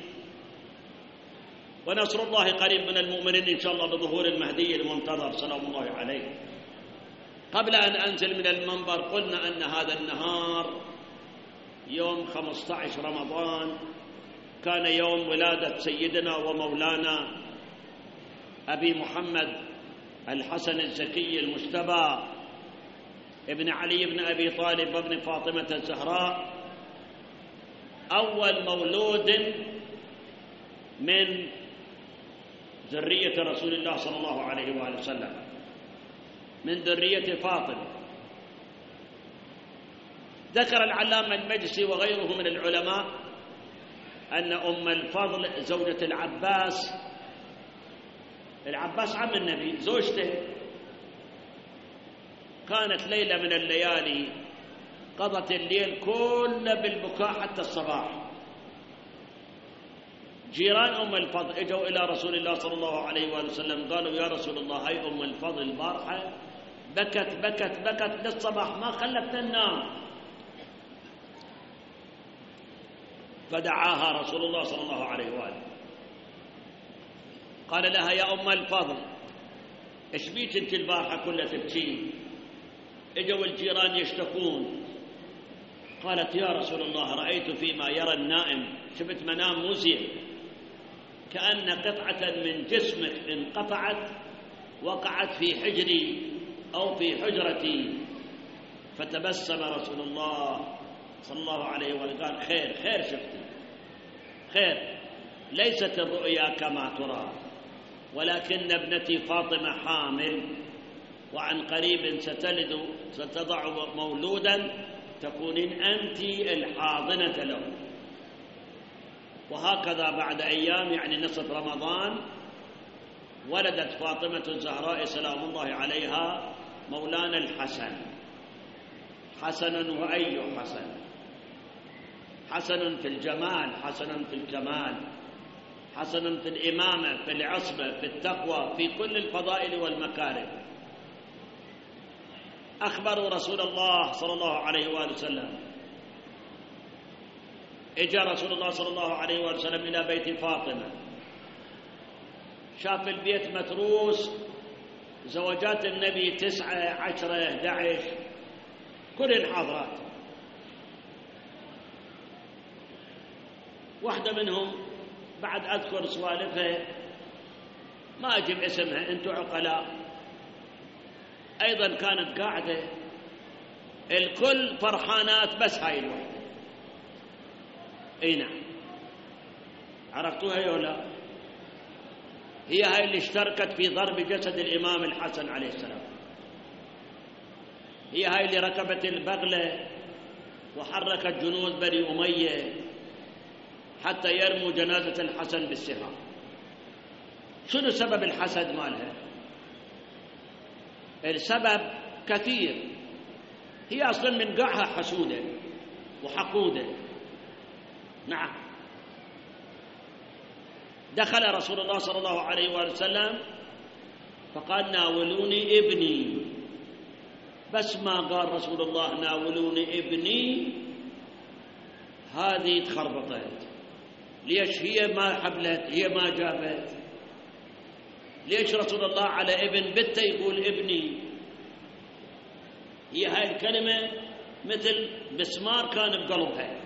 ونصر الله قريب من المؤمنين إن شاء الله بظهور المهدي المنتظر سلام الله عليه. قبل أن أنزل من المنبر قلنا أن هذا النهار يوم 15 رمضان كان يوم ولادة سيدنا ومولانا أبي محمد الحسن الزكي المجتبى ابن علي بن أبي طالب وابن فاطمة الزهراء، أول مولود من ذرية رسول الله صلى الله عليه وآله وسلم، من ذرية فاطمة. ذكر العلامة المجلسي وغيره من العلماء أن أم الفضل زوجة العباس عم النبي، زوجته، كانت ليلة من الليالي قضت الليل كله بالبكاء حتى الصباح. جيران أم الفضل اجوا إلى رسول الله صلى الله عليه وآله وسلم، قالوا يا رسول الله هاي أم الفضل البارحة بكت بكت بكت للصباح ما خلتنا ننام. فدعاها رسول الله صلى الله عليه وآله، قال لها يا أم الفضل إيش بيك أنت البارحة كلها تبكين؟ اجوا الجيران يشتكون. قالت يا رسول الله رأيت فيما يرى النائم، شفت منام مزين، كأن قطعة من جسمك انقطعت وقعت في حجري أو في حجرتي. فتبسم رسول الله صلى الله عليه وسلم قال خير خير، شفتي خير، ليست الرؤيا كما ترى، ولكن ابنتي فاطمة حامل، وعن قريب ستضع مولودا تكونين أنت الحاضنة له. وهكذا بعد أيام يعني نصف رمضان ولدت فاطمة الزهراء سلام الله عليها مولانا الحسن. حسن وأي حسن؟ حسن في الجمال، حسن في الكمال، حسن في الإمامة، في العصبة، في التقوى، في كل الفضائل والمكارم. أخبروا رسول الله صلى الله عليه وآله وسلم. إجا رسول الله صلى الله عليه وآله وسلم إلى بيت فاطمة، شاف البيت متروس، زوجات النبي 9 10 11 كلهن حاضرات. واحدة منهم بعد أذكر سوالفها ما أجيب اسمها، أنتم عقلاء، أيضا كانت قاعدة الكل فرحانات بس هاي الوحدة. أي نعم، عرفتوها يولا؟ هي هاي اللي اشتركت في ضرب جسد الإمام الحسن عليه السلام، هي هاي اللي ركبت البغلة وحركت جنود بني أمية حتى يرموا جنازة الحسن بالسهام. شنو سبب الحسد مالها؟ السبب كثير، هي أصلا من قاعها حسودة وحقودة. نعم، دخل رسول الله صلى الله عليه وآله وسلم فقال ناولوني ابني، بس ما قال رسول الله ناولوني ابني هذه تخربطت. ليش هي ما حبلت، هي ما جابت؟ ليش رسول الله على ابن بنته يقول ابني؟ هي هاي الكلمة مثل مسمار كان بقلبها.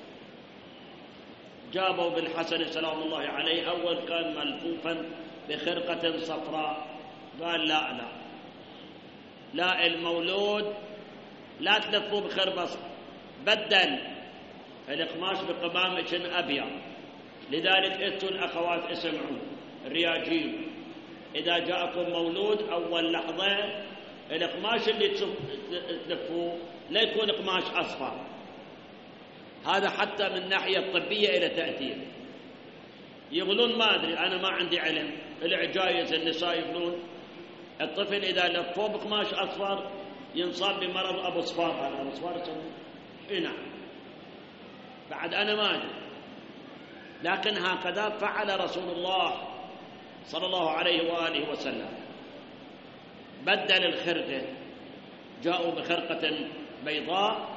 جابوا بالحسن سلام الله عليه، أول كان ملفوفا بخرقة صفراء، قال لا لا لا، المولود لا تلفوه بخرقة، بدل القماش بقمامة أبيض. لذلك انتم الأخوات اسمعوا الرياجين، إذا جاءكم مولود أول لحظة القماش اللي تلفوه لا يكون قماش أصفر، هذا حتى من الناحية الطبية إلى تأثير. يقولون ما أدري، أنا ما عندي علم، العجايز النساء يقولون الطفل إذا لفوه بقماش أصفر ينصاب بمرض أبو صفار. هذا أبو صفار يسمونه نعم، بعد أنا ما أدري، لكن هكذا فعل رسول الله صلى الله عليه وآله وسلم، بدل الخرقة، جاءوا بخرقة بيضاء،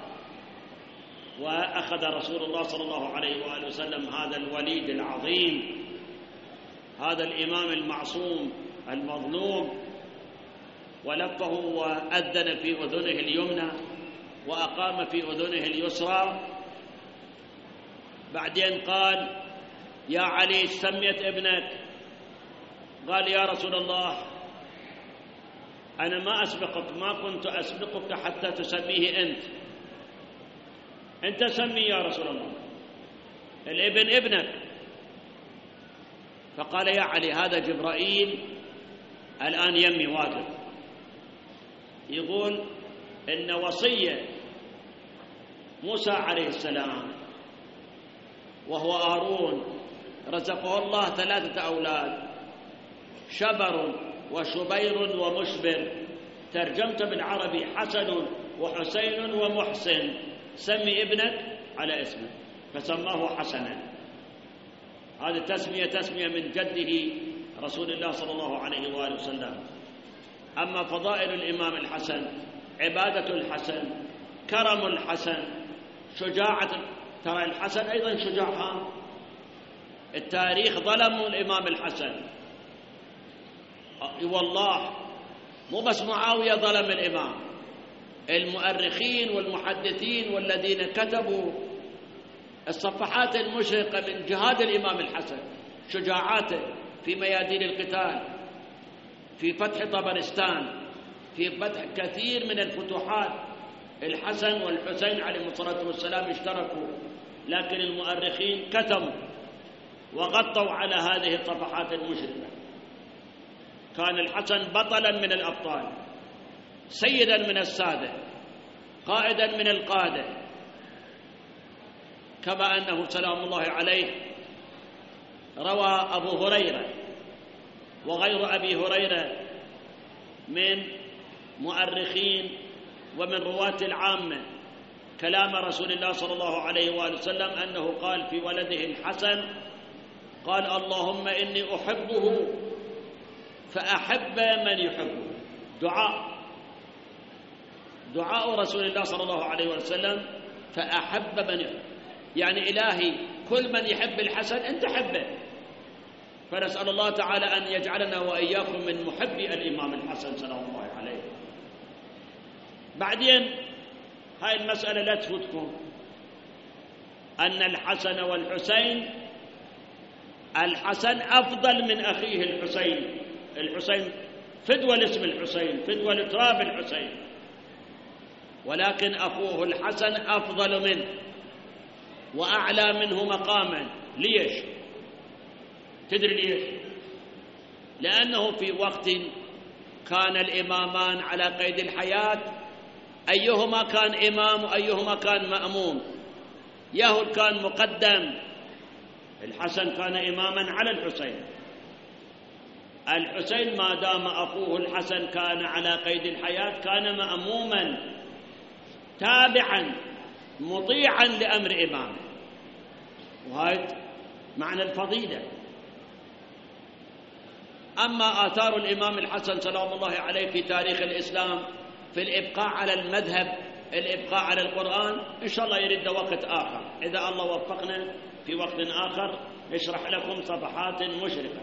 وأخذ رسول الله صلى الله عليه وآله وسلم هذا الوليد العظيم، هذا الإمام المعصوم المظلوم، ولفه وأذن في أذنه اليمنى وأقام في أذنه اليسرى. بعدين قال يا علي سميت ابنك؟ قال يا رسول الله أنا ما أسبقك، ما كنت أسبقك حتى تسميه أنت سمي يا رسول الله، الابن ابنك. فقال يا علي هذا جبرائيل الآن يمي واقف يقول إن وصية موسى عليه السلام وهو هارون رزقه الله 3 أولاد، شبر وشبير ومشبر، ترجمت بالعربي حسن وحسين ومحسن، سمي ابنك على اسمه، فسماه حسنا. هذه تسمية من جده رسول الله صلى الله عليه وآله وسلم. أما فضائل الإمام الحسن، عبادة الحسن، كرم الحسن، شجاعة، ترى الحسن أيضا شجاع، التاريخ ظلموا الإمام الحسن والله، مو بس معاوية ظلم الإمام، المؤرخين والمحدثين والذين كتبوا الصفحات المشرقة من جهاد الإمام الحسن، شجاعاته في ميادين القتال، في فتح طبرستان، في فتح كثير من الفتوحات الحسن والحسين عليهم الصلاة والسلام اشتركوا، لكن المؤرخين كتموا وغطوا على هذه الصفحات المشرفة. كان الحسن بطلا من الأبطال، سيدا من السادة، قائدا من القادة، كما أنه سلام الله عليه روى أبو هريرة وغير أبي هريرة من مؤرخين ومن رواة العامة كلام رسول الله صلى الله عليه وآله وسلم أنه قال في ولده الحسن، قال اللهم إني أحبه فأحب من يحبه. دعاء رسول الله صلى الله عليه وسلم فأحب من يحبه، يعني إلهي كل من يحب الحسن أنت حبه. فنسأل الله تعالى أن يجعلنا وإياكم من محبي الإمام الحسن سلام الله عليه. بعدين هاي المسألة لا تفوتكم، أن الحسن والحسين، الحسن أفضل من أخيه الحسين. الحسين فدوى لاسم الحسين، فدوى لتراب الحسين، ولكن أخوه الحسن أفضل منه وأعلى منه مقاما. ليش؟ تدري ليش؟ لأنه في وقت كان الإمامان على قيد الحياة، أيهما كان إمام وأيهما كان مأموم. يهود كان مقدم، الحسن كان إماما على الحسين. الحسين ما دام أخوه الحسن كان على قيد الحياة كان مأموما تابعا مطيعا لأمر إمامه، وهذا معنى الفضيلة. أما آثار الإمام الحسن سلام الله عليه في تاريخ الإسلام في الإبقاء على المذهب، الإبقاء على القرآن، إن شاء الله يريد وقت آخر، إذا الله وفقنا في وقت آخر نشرح لكم صفحات مشرقة.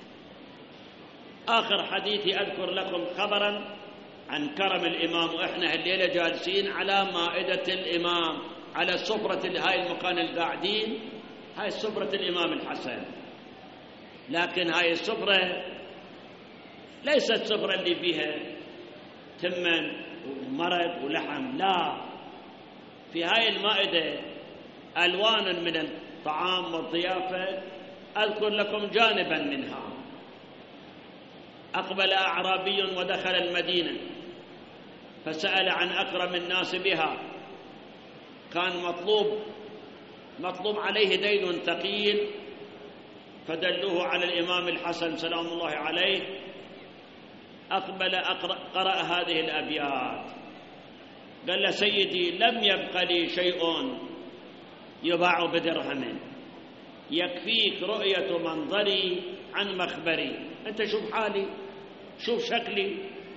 آخر حديثي أذكر لكم خبرا عن كرم الإمام، وإحنا الليلة جالسين على مائدة الإمام، على سفرة هاي المكان القاعدين، هاي سفرة الإمام الحسن. لكن هاي السفرة ليست سفرة اللي فيها تمن ومرق ولحم، لا، في هاي المائدة ألوان من الطعام والضيافة. أذكر لكم جانبا منها. أقبل أعرابي ودخل المدينة فسأل عن أكرم الناس بها، كان مطلوب عليه دين ثقيل، فدلوه على الإمام الحسن سلام الله عليه. أقبل قرأ هذه الأبيات، قال له سيدي لم يبق لي شيء يباع بدرهم، يكفيك رؤية منظري عن مخبري. أنت شوف حالي، شوف شكلي،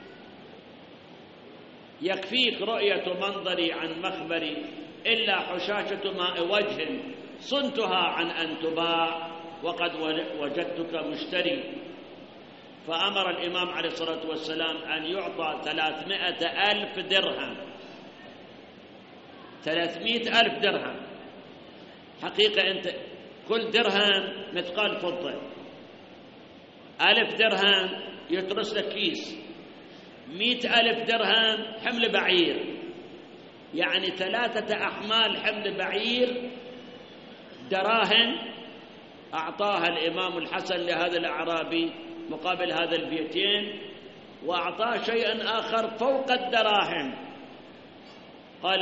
يكفيك رؤية منظري عن مخبري، إلا حشاشة ماء وجه صنتها عن أن تباع، وقد وجدتك مشتري. فأمر الإمام عليه الصلاة والسلام أن يعطى 300,000 درهم. 300,000 درهم حقيقة، أنت كل درهم مثقال فضة، 1000 درهم يترس لك كيس، 100,000 درهم حمل بعير، يعني 3 أحمال حمل بعير دراهم أعطاها الإمام الحسن لهذا الأعرابي مقابل هذا البيتين، وأعطاه شيئا آخر فوق الدراهم. قال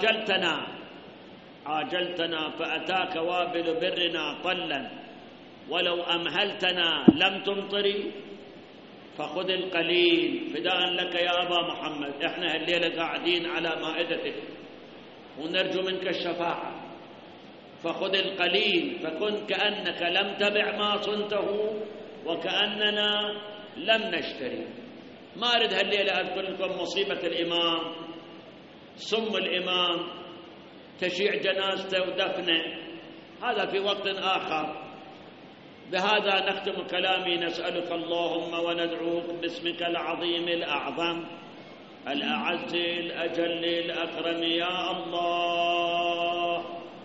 عاجلتنا فأتاك وابل برنا طلا، ولو أمهلتنا لم تمطري، فخذ القليل فداء لك يا أبا محمد. إحنا الليلة قاعدين على مائدتك ونرجو منك الشفاعة، فخذ القليل، فكن كأنك لم تبع ما صنته وكأننا لم نشتري. ما أريد هالليلة أذكر لكم مصيبة الإمام، سم الإمام، تشيع جنازته ودفنه، هذا في وقت آخر. بهذا نختم كلامي، نسألك اللهم وندعوك باسمك العظيم الأعظم الأعز الأجل الأكرم يا الله،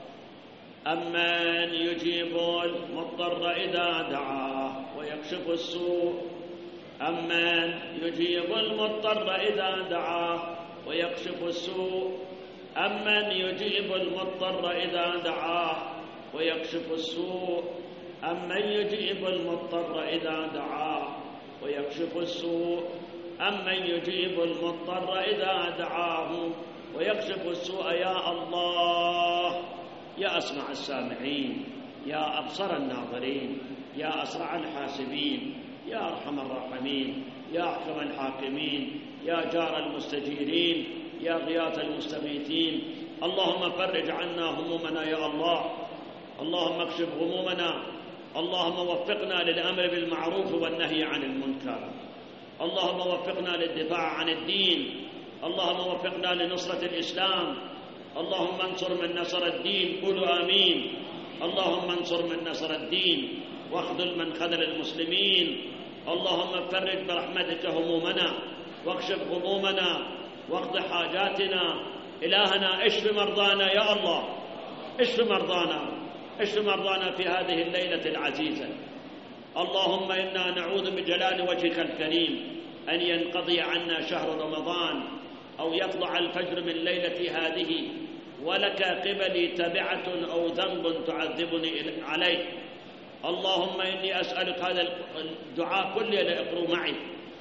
أمن يجيب المضطر إذا دعاه ويكشف السوء أمن يجيب المضطر إذا دعاه ويكشف السوء أمن يجيب المضطر إذا دعاه ويكشف السوء أمن يجيب المضطر إذا دعاه ويكشف السوء أمن يجيب المضطر إذا دعاه ويكشف السوء. يا الله يا أسمع السامعين، يا أبصر الناظرين، يا أسرع الحاسبين، يا أرحم الراحمين، يا أحكم الحاكمين، يا جار المستجيرين، يا غياث المستغيثين. اللهم فرج عنا همومنا يا الله، اللهم اكشف غمومنا، اللهم وفقنا للأمر بالمعروف والنهي عن المنكر، اللهم وفقنا للدفاع عن الدين، اللهم وفقنا لنصرة الإسلام، اللهم انصر من نصر الدين. قولوا آمين. اللهم انصر من نصر الدين واخذل من خذل المسلمين. اللهم فرج برحمتك همومنا واكشف غمومنا واقض حاجاتنا. إلهنا اشف مرضانا يا الله، اشف مرضانا، اشف مرضانا في هذه الليلة العزيزة. اللهم إنا نعوذ بجلال وجهك الكريم أن ينقضي عنا شهر رمضان أو يطلع الفجر من ليلة هذه ولك قبلي تبعة أو ذنب تعذبني عليه. اللهم إني أسألك هذا الدعاء كله لأقروا معي.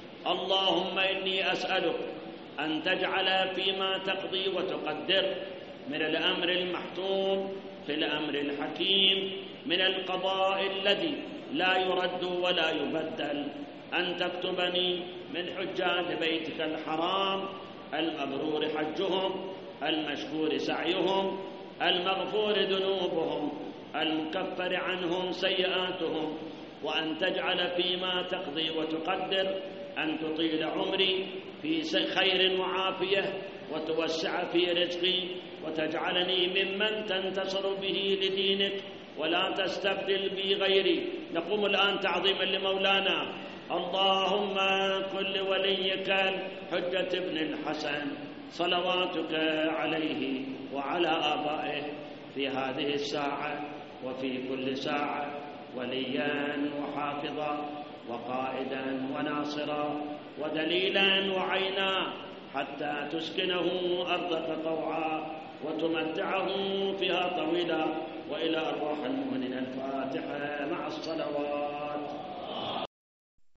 اللهم إني أسألك أن تجعل فيما تقضي وتقدر من الأمر المحتوم في الأمر الحكيم، من القضاء الذي لا يرد ولا يبدل، أن تكتبني من حجاج بيتك الحرام المبرور حجهم، المشكور سعيهم، المغفور ذنوبهم، المكفر عنهم سيئاتهم. وأن تجعل فيما تقضي وتقدر أن تطيل عمري في خير وعافية وتوسع في رزقي وتجعلني ممن تنتصر به لدينك ولا تستبدل بي غيري. نقوم الآن تعظيما لمولانا. اللهم كن لوليك الحجة بن الحسن صلواتك عليه وعلى آبائه في هذه الساعة وفي كل ساعة وليا وحافظا وقائدا وناصرا ودليلا وعينا، حتى تسكنه أرضك طوعا وتمتعه فيها طويلا. وإلى أرواح المؤمنين الفاتحة مع الصلوات.